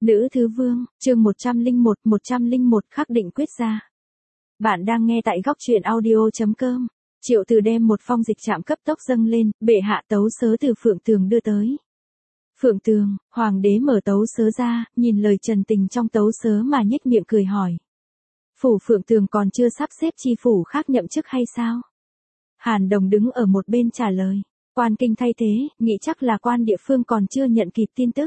Nữ thứ vương, chương 101 khắc định quyết ra. Bạn đang nghe tại góc truyện audio.com. Triệu Từ đem một phong dịch trạm cấp tốc dâng lên, bệ hạ tấu sớ từ Phượng Tường đưa tới. Phượng Tường, hoàng đế mở tấu sớ ra, nhìn lời trần tình trong tấu sớ mà nhếch miệng cười hỏi. Phủ Phượng Tường còn chưa sắp xếp chi phủ khác nhậm chức hay sao? Hàn Đồng đứng ở một bên trả lời. Quan kinh thay thế, nghĩ chắc là quan địa phương còn chưa nhận kịp tin tức.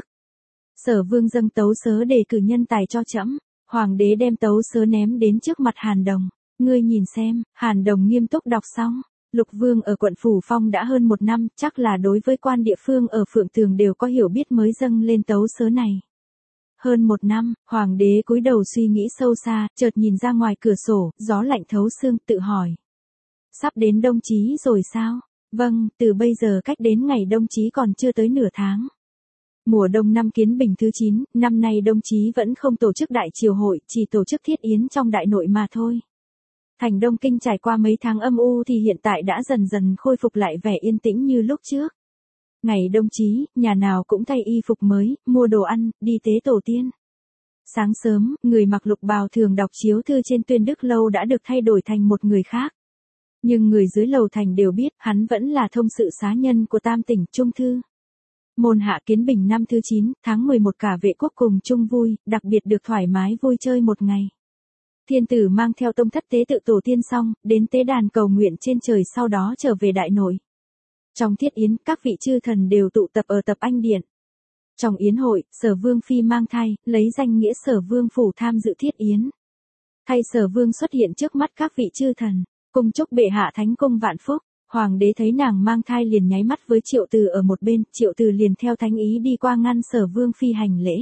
Sở Vương dâng tấu sớ đề cử nhân tài cho trẫm. Hoàng đế đem tấu sớ ném đến trước mặt Hàn Đồng. Ngươi nhìn xem. Hàn Đồng nghiêm túc đọc xong. Lục Vương ở quận Phủ Phong đã hơn 1 năm, chắc là đối với quan địa phương ở Phượng Tường đều có hiểu biết mới dâng lên tấu sớ này. Hơn 1 năm, Hoàng đế cúi đầu suy nghĩ sâu xa, chợt nhìn ra ngoài cửa sổ, gió lạnh thấu xương, tự hỏi. Sắp đến đông chí rồi sao? Vâng, từ bây giờ cách đến ngày đông chí còn chưa tới nửa tháng. Mùa đông năm Kiến Bình thứ 9, năm nay đông chí vẫn không tổ chức đại triều hội, chỉ tổ chức thiết yến trong đại nội mà thôi. Thành Đông Kinh trải qua mấy tháng âm u thì hiện tại đã dần dần khôi phục lại vẻ yên tĩnh như lúc trước. Ngày đông chí, nhà nào cũng thay y phục mới, mua đồ ăn, đi tế tổ tiên. Sáng sớm, người mặc lục bào thường đọc chiếu thư trên Tuyên Đức Lâu đã được thay đổi thành một người khác. Nhưng người dưới lầu thành đều biết, hắn vẫn là thông sự xá nhân của Tam tỉnh Trung Thư. Môn hạ Kiến Bình năm thứ 9, tháng 11 cả vệ quốc cùng chung vui, đặc biệt được thoải mái vui chơi một ngày. Thiên tử mang theo tông thất tế tự tổ tiên xong, đến tế đàn cầu nguyện trên trời, sau đó trở về đại nội. Trong thiết yến, các vị chư thần đều tụ tập ở Tập Anh Điện. Trong yến hội, Sở Vương phi mang thai, lấy danh nghĩa Sở Vương phủ tham dự thiết yến. Thay Sở Vương xuất hiện trước mắt các vị chư thần, cùng chúc bệ hạ thánh cung vạn phúc. Hoàng đế thấy nàng mang thai liền nháy mắt với Triệu Từ ở một bên, Triệu Từ liền theo thánh ý đi qua ngăn Sở Vương phi hành lễ.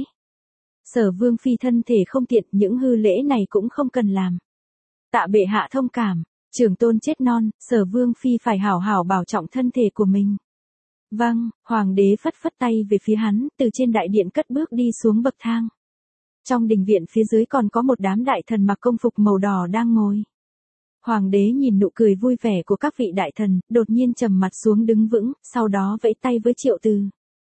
Sở Vương phi thân thể không tiện, những hư lễ này cũng không cần làm. Tạ bệ hạ thông cảm, trưởng tôn chết non, Sở Vương phi phải hảo hảo bảo trọng thân thể của mình. Vâng, hoàng đế phất phất tay về phía hắn, từ trên đại điện cất bước đi xuống bậc thang. Trong đình viện phía dưới còn có một đám đại thần mặc công phục màu đỏ đang ngồi. Hoàng đế nhìn nụ cười vui vẻ của các vị đại thần, đột nhiên trầm mặt xuống đứng vững, sau đó vẫy tay với Triệu Từ.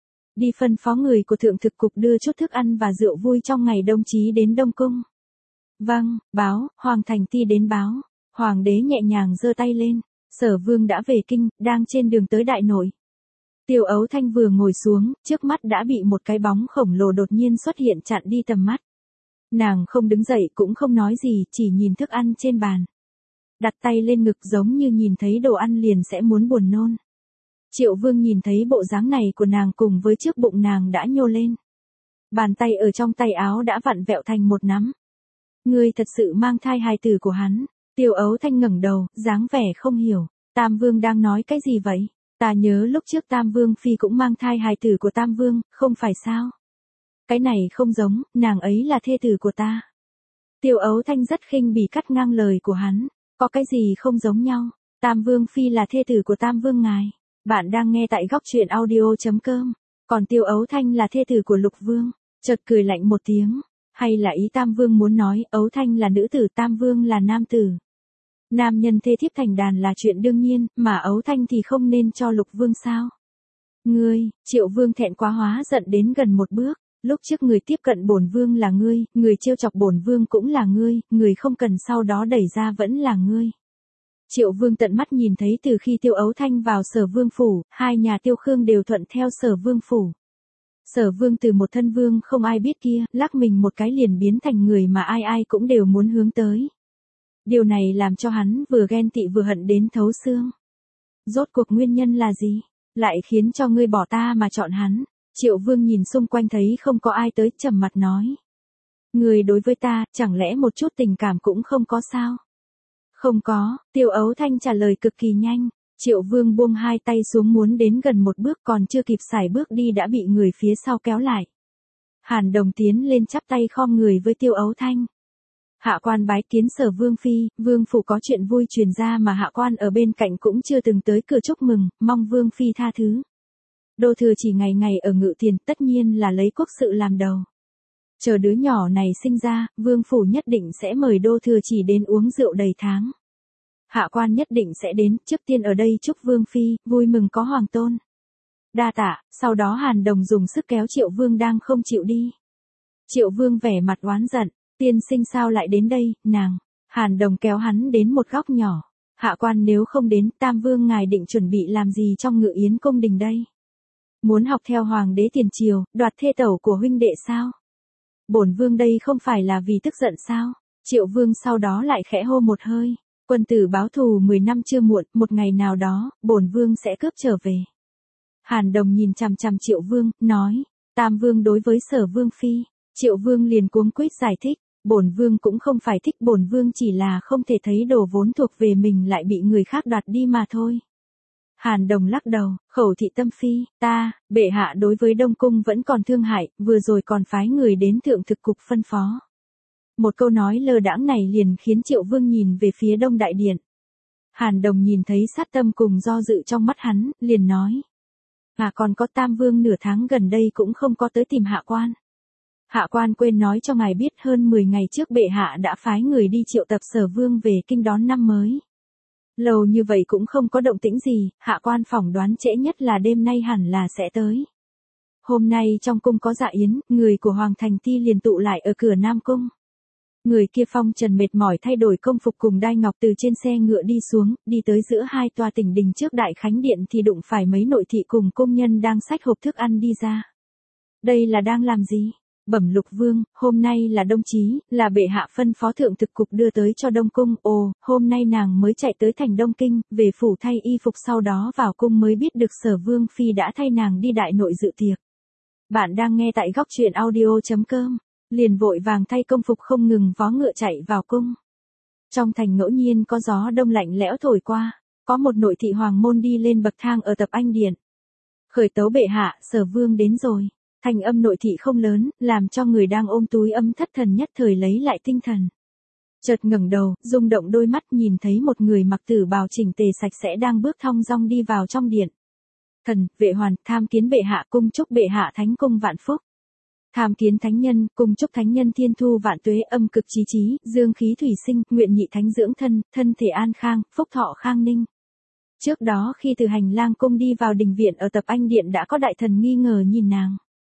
Đi phân phó người của thượng thực cục đưa chút thức ăn và rượu vui trong ngày đông chí đến Đông Cung. Vâng, báo, Hoàng Thành Ti đến báo. Hoàng đế nhẹ nhàng giơ tay lên. Sở Vương đã về kinh, đang trên đường tới đại nội. Tiêu Ấu Thanh vừa ngồi xuống, trước mắt đã bị một cái bóng khổng lồ đột nhiên xuất hiện chặn đi tầm mắt. Nàng không đứng dậy cũng không nói gì, chỉ nhìn thức ăn trên bàn. Đặt tay lên ngực giống như nhìn thấy đồ ăn liền sẽ muốn buồn nôn. Triệu Vương nhìn thấy bộ dáng này của nàng cùng với trước bụng nàng đã nhô lên. Bàn tay ở trong tay áo đã vặn vẹo thành một nắm. Ngươi thật sự mang thai hài tử của hắn. Tiêu Ấu Thanh ngẩng đầu, dáng vẻ không hiểu. Tam Vương đang nói cái gì vậy? Ta nhớ lúc trước Tam Vương phi cũng mang thai hài tử của Tam Vương, không phải sao? Cái này không giống, nàng ấy là thê tử của ta. Tiêu Ấu Thanh rất khinh bỉ cắt ngang lời của hắn. Có cái gì không giống nhau? Tam Vương phi là thê tử của Tam Vương ngài. Bạn đang nghe tại góc truyện audio.com. Còn Tiêu Ấu Thanh là thê tử của Lục Vương. Chợt cười lạnh một tiếng. Hay là ý Tam Vương muốn nói Ấu Thanh là nữ tử, Tam Vương là nam tử. Nam nhân thê thiếp thành đàn là chuyện đương nhiên, mà Ấu Thanh thì không nên cho Lục Vương sao? Ngươi, Triệu Vương thẹn quá hóa giận đến gần một bước. Lúc trước người tiếp cận bổn vương là ngươi, người trêu chọc bổn vương cũng là ngươi, người không cần sau đó đẩy ra vẫn là ngươi. Triệu Vương tận mắt nhìn thấy từ khi Tiêu Ấu Thanh vào Sở Vương phủ, hai nhà Tiêu Khương đều thuận theo Sở Vương phủ. Sở Vương từ một thân vương không ai biết kia, lắc mình một cái liền biến thành người mà ai ai cũng đều muốn hướng tới. Điều này làm cho hắn vừa ghen tị vừa hận đến thấu xương. Rốt cuộc nguyên nhân là gì? Lại khiến cho ngươi bỏ ta mà chọn hắn. Triệu Vương nhìn xung quanh thấy không có ai tới, trầm mặt nói. Ngươi đối với ta, chẳng lẽ một chút tình cảm cũng không có sao? Không có, Tiêu Ấu Thanh trả lời cực kỳ nhanh. Triệu Vương buông hai tay xuống muốn đến gần một bước, còn chưa kịp xài bước đi đã bị người phía sau kéo lại. Hàn Đồng tiến lên chắp tay khom người với Tiêu Ấu Thanh. Hạ quan bái kiến Sở Vương phi, Vương phủ có chuyện vui truyền ra mà hạ quan ở bên cạnh cũng chưa từng tới cửa chúc mừng, mong Vương phi tha thứ. Đô thừa chỉ ngày ngày ở Ngự Tiền, tất nhiên là lấy quốc sự làm đầu. Chờ đứa nhỏ này sinh ra, Vương phủ nhất định sẽ mời Đô thừa chỉ đến uống rượu đầy tháng. Hạ quan nhất định sẽ đến, trước tiên ở đây chúc Vương phi, vui mừng có hoàng tôn. Đa tạ. Sau đó Hàn Đồng dùng sức kéo Triệu Vương đang không chịu đi. Triệu Vương vẻ mặt oán giận, tiên sinh sao lại đến đây, nàng. Hàn Đồng kéo hắn đến một góc nhỏ. Hạ quan nếu không đến, Tam Vương ngài định chuẩn bị làm gì trong Ngự Yến cung đình đây? Muốn học theo hoàng đế tiền triều, đoạt thê tẩu của huynh đệ sao? Bổn vương đây không phải là vì tức giận sao? Triệu Vương sau đó lại khẽ hô một hơi. Quân tử báo thù 10 năm chưa muộn, một ngày nào đó, bổn vương sẽ cướp trở về. Hàn Đồng nhìn chằm chằm Triệu Vương, nói. Tam Vương đối với Sở Vương phi. Triệu Vương liền cuống quýt giải thích. Bổn vương cũng không phải thích, bổn vương chỉ là không thể thấy đồ vốn thuộc về mình lại bị người khác đoạt đi mà thôi. Hàn Đồng lắc đầu, khẩu thị tâm phi, bệ hạ đối với Đông Cung vẫn còn thương hại, vừa rồi còn phái người đến thượng thực cục phân phó. Một câu nói lơ đãng này liền khiến Triệu Vương nhìn về phía Đông Đại Điện. Hàn Đồng nhìn thấy sát tâm cùng do dự trong mắt hắn, liền nói. Còn có Tam Vương nửa tháng gần đây cũng không có tới tìm hạ quan. Hạ quan quên nói cho ngài biết hơn 10 ngày trước bệ hạ đã phái người đi triệu tập Sở Vương về kinh đón năm mới. Lâu như vậy cũng không có động tĩnh gì, hạ quan phỏng đoán trễ nhất là đêm nay hẳn là sẽ tới. Hôm nay trong cung có dạ yến, người của Hoàng Thành Ti liền tụ lại ở cửa Nam Cung. Người kia phong trần mệt mỏi thay đổi công phục cùng đai ngọc từ trên xe ngựa đi xuống, đi tới giữa hai tòa tỉnh đình trước Đại Khánh Điện thì đụng phải mấy nội thị cùng công nhân đang xách hộp thức ăn đi ra. Đây là đang làm gì? Bẩm Lục Vương, hôm nay là đông chí, là bệ hạ phân phó thượng thực cục đưa tới cho Đông Cung. Ồ, hôm nay nàng mới chạy tới thành Đông Kinh, về phủ thay y phục sau đó vào cung mới biết được Sở Vương phi đã thay nàng đi đại nội dự tiệc. Bạn đang nghe tại góc truyện audio.com, liền vội vàng thay công phục không ngừng vó ngựa chạy vào cung. Trong thành ngẫu nhiên có gió đông lạnh lẽo thổi qua, có một nội thị hoàng môn đi lên bậc thang ở Tập Anh Điện. Khởi tấu bệ hạ, Sở Vương đến rồi. Thanh âm nội thị không lớn, làm cho người đang ôm túi ấm thất thần nhất thời lấy lại tinh thần. Chợt ngẩng đầu, rung động đôi mắt nhìn thấy một người mặc tử bào chỉnh tề sạch sẽ đang bước thong dong đi vào trong điện. Thần, vệ hoàn, tham kiến bệ hạ, cung chúc bệ hạ thánh cung vạn phúc. Tham kiến thánh nhân, cung chúc thánh nhân thiên thu vạn tuế, âm cực chí chí, dương khí thủy sinh, nguyện nhị thánh dưỡng thân, thân thể an khang, phúc thọ khang ninh. Trước đó khi từ hành lang cung đi vào đình viện ở Tập Anh Điện đã có đại thần nghi ngờ nhìn nàng.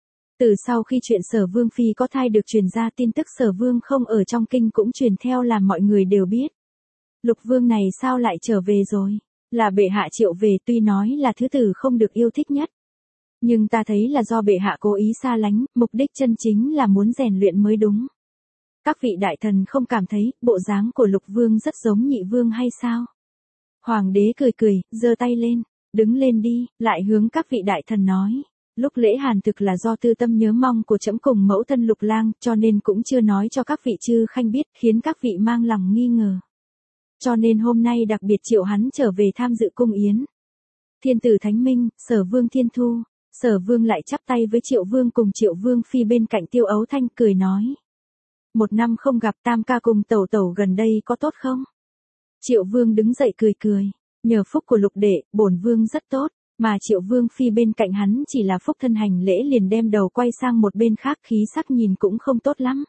Từ sau khi chuyện Sở Vương phi có thai được truyền ra, tin tức Sở Vương không ở trong kinh cũng truyền theo làm mọi người đều biết. Lục Vương này sao lại trở về rồi? Là bệ hạ triệu về, tuy nói là thứ tử không được yêu thích nhất. Nhưng ta thấy là do bệ hạ cố ý xa lánh, mục đích chân chính là muốn rèn luyện mới đúng. Các vị đại thần không cảm thấy bộ dáng của Lục Vương rất giống Nhị Vương hay sao? Hoàng đế cười cười, giơ tay lên, đứng lên đi, lại hướng các vị đại thần nói. Lúc lễ hàn thực là do tư tâm nhớ mong của trẫm cùng mẫu thân Lục Lang, cho nên cũng chưa nói cho các vị chư khanh biết, khiến các vị mang lòng nghi ngờ. Cho nên hôm nay đặc biệt triệu hắn trở về tham dự cung yến. Thiên tử Thánh Minh, Sở Vương Thiên Thu. Sở Vương lại chắp tay với Triệu Vương cùng Triệu Vương phi bên cạnh Tiêu Ấu Thanh cười nói. Một năm không gặp, tam ca cùng tẩu tẩu gần đây có tốt không? Triệu Vương đứng dậy cười cười. Nhờ phúc của Lục đệ, bổn vương rất tốt. Mà Triệu Vương phi bên cạnh hắn chỉ là phúc thân hành lễ liền đem đầu quay sang một bên khác, khí sắc nhìn cũng không tốt lắm.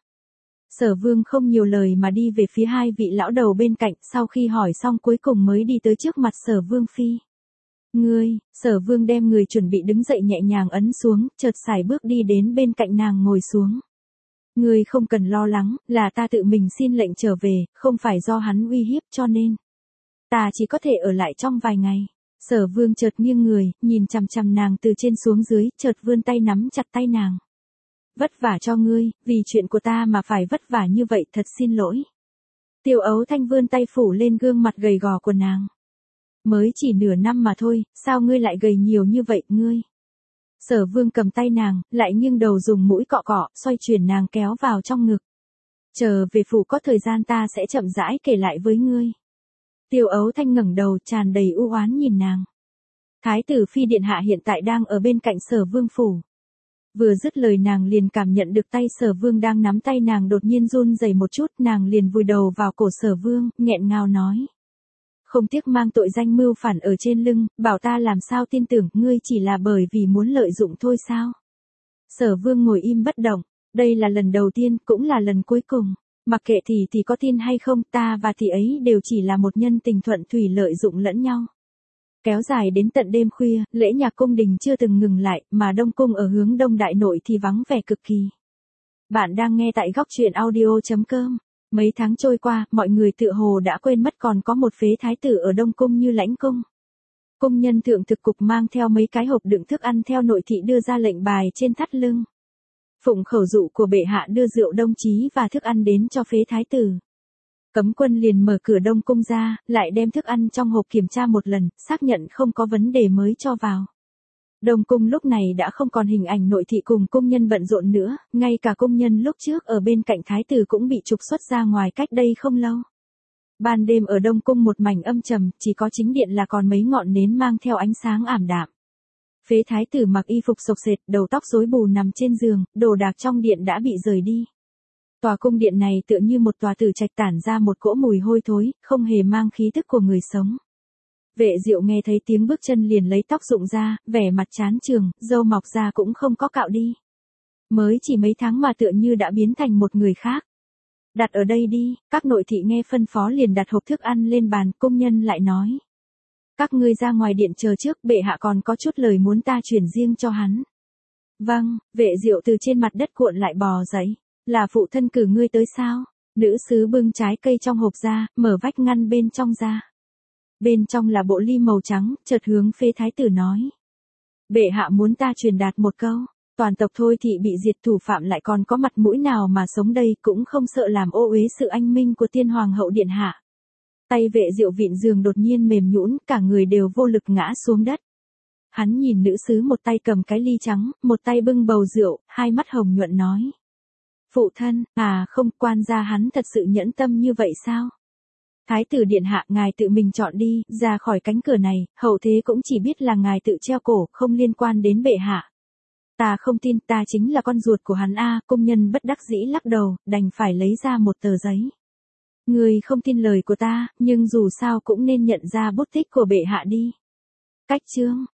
Sở Vương không nhiều lời mà đi về phía hai vị lão đầu bên cạnh, sau khi hỏi xong cuối cùng mới đi tới trước mặt Sở Vương phi. Ngươi, Sở Vương đem người chuẩn bị đứng dậy nhẹ nhàng ấn xuống, chợt sải bước đi đến bên cạnh nàng ngồi xuống. Ngươi không cần lo lắng, là ta tự mình xin lệnh trở về, không phải do hắn uy hiếp cho nên. Ta chỉ có thể ở lại trong vài ngày. Sở Vương chợt nghiêng người, nhìn chằm chằm nàng từ trên xuống dưới, chợt vươn tay nắm chặt tay nàng. Vất vả cho ngươi, vì chuyện của ta mà phải vất vả như vậy, thật xin lỗi. Tiêu Ấu Thanh vươn tay phủ lên gương mặt gầy gò của nàng. Mới chỉ nửa năm mà thôi, sao ngươi lại gầy nhiều như vậy, ngươi? Sở Vương cầm tay nàng, lại nghiêng đầu dùng mũi cọ cọ, xoay chuyển nàng kéo vào trong ngực. Chờ về phủ có thời gian ta sẽ chậm rãi kể lại với ngươi. Tiêu Ấu Thanh ngẩng đầu tràn đầy u oán nhìn nàng. Thái tử phi điện hạ hiện tại đang ở bên cạnh Sở Vương phủ. Vừa dứt lời nàng liền cảm nhận được tay Sở Vương đang nắm tay nàng đột nhiên run rẩy một chút, nàng liền vùi đầu vào cổ Sở Vương, nghẹn ngào nói. Không tiếc mang tội danh mưu phản ở trên lưng, bảo ta làm sao tin tưởng ngươi chỉ là bởi vì muốn lợi dụng thôi sao? Sở Vương ngồi im bất động, đây là lần đầu tiên, cũng là lần cuối cùng. Mặc kệ thì có tin hay không, ta và thì ấy đều chỉ là một nhân tình thuận thủy lợi dụng lẫn nhau. Kéo dài đến tận đêm khuya, lễ nhạc cung đình chưa từng ngừng lại, mà Đông Cung ở hướng Đông Đại Nội thì vắng vẻ cực kỳ. Bạn đang nghe tại góc truyện audio.com. Mấy tháng trôi qua, mọi người tựa hồ đã quên mất còn có một phế thái tử ở Đông Cung như Lãnh Cung. Cung nhân thượng thực cục mang theo mấy cái hộp đựng thức ăn theo nội thị đưa ra lệnh bài trên thắt lưng. Phụng khẩu dụ của bệ hạ đưa rượu đông chí và thức ăn đến cho phế thái tử. Cấm quân liền mở cửa Đông Cung ra, lại đem thức ăn trong hộp kiểm tra một lần, xác nhận không có vấn đề mới cho vào. Đông Cung lúc này đã không còn hình ảnh nội thị cùng cung nhân bận rộn nữa, ngay cả cung nhân lúc trước ở bên cạnh thái tử cũng bị trục xuất ra ngoài cách đây không lâu. Ban đêm ở Đông Cung một mảnh âm trầm, chỉ có chính điện là còn mấy ngọn nến mang theo ánh sáng ảm đạm. Phế thái tử mặc y phục xộc xệch, đầu tóc rối bù nằm trên giường, đồ đạc trong điện đã bị rời đi. Tòa cung điện này tựa như một tòa tử trạch tản ra một cỗ mùi hôi thối, không hề mang khí tức của người sống. Vệ Diệu nghe thấy tiếng bước chân liền lấy tóc rụng ra, vẻ mặt chán chường, râu mọc ra cũng không có cạo đi. Mới chỉ mấy tháng mà tựa như đã biến thành một người khác. Đặt ở đây đi, các nội thị nghe phân phó liền đặt hộp thức ăn lên bàn, cung nhân lại nói. Các ngươi ra ngoài điện chờ trước, bệ hạ còn có chút lời muốn ta chuyển riêng cho hắn. Vâng, Vệ Diệu từ trên mặt đất cuộn lại bò dậy. Là phụ thân cử ngươi tới sao? Nữ sứ bưng trái cây trong hộp ra, mở vách ngăn bên trong ra. Bên trong là bộ ly màu trắng, chợt hướng phế thái tử nói. Bệ hạ muốn ta truyền đạt một câu, toàn tộc thôi thị bị diệt, thủ phạm lại còn có mặt mũi nào mà sống đây, cũng không sợ làm ô uế sự anh minh của tiên hoàng hậu điện hạ. Tay Vệ Diệu vịn giường đột nhiên mềm nhũn, cả người đều vô lực ngã xuống đất. Hắn nhìn nữ sứ một tay cầm cái ly trắng, một tay bưng bầu rượu, hai mắt hồng nhuận nói. Phụ thân, không, quan gia hắn thật sự nhẫn tâm như vậy sao? Thái tử điện hạ, ngài tự mình chọn đi, ra khỏi cánh cửa này, hậu thế cũng chỉ biết là ngài tự treo cổ, không liên quan đến bệ hạ. Ta không tin, ta chính là con ruột của hắn cung nhân bất đắc dĩ lắc đầu, đành phải lấy ra một tờ giấy. Người không tin lời của ta, nhưng dù sao cũng nên nhận ra bút tích của bệ hạ đi. Cách chương,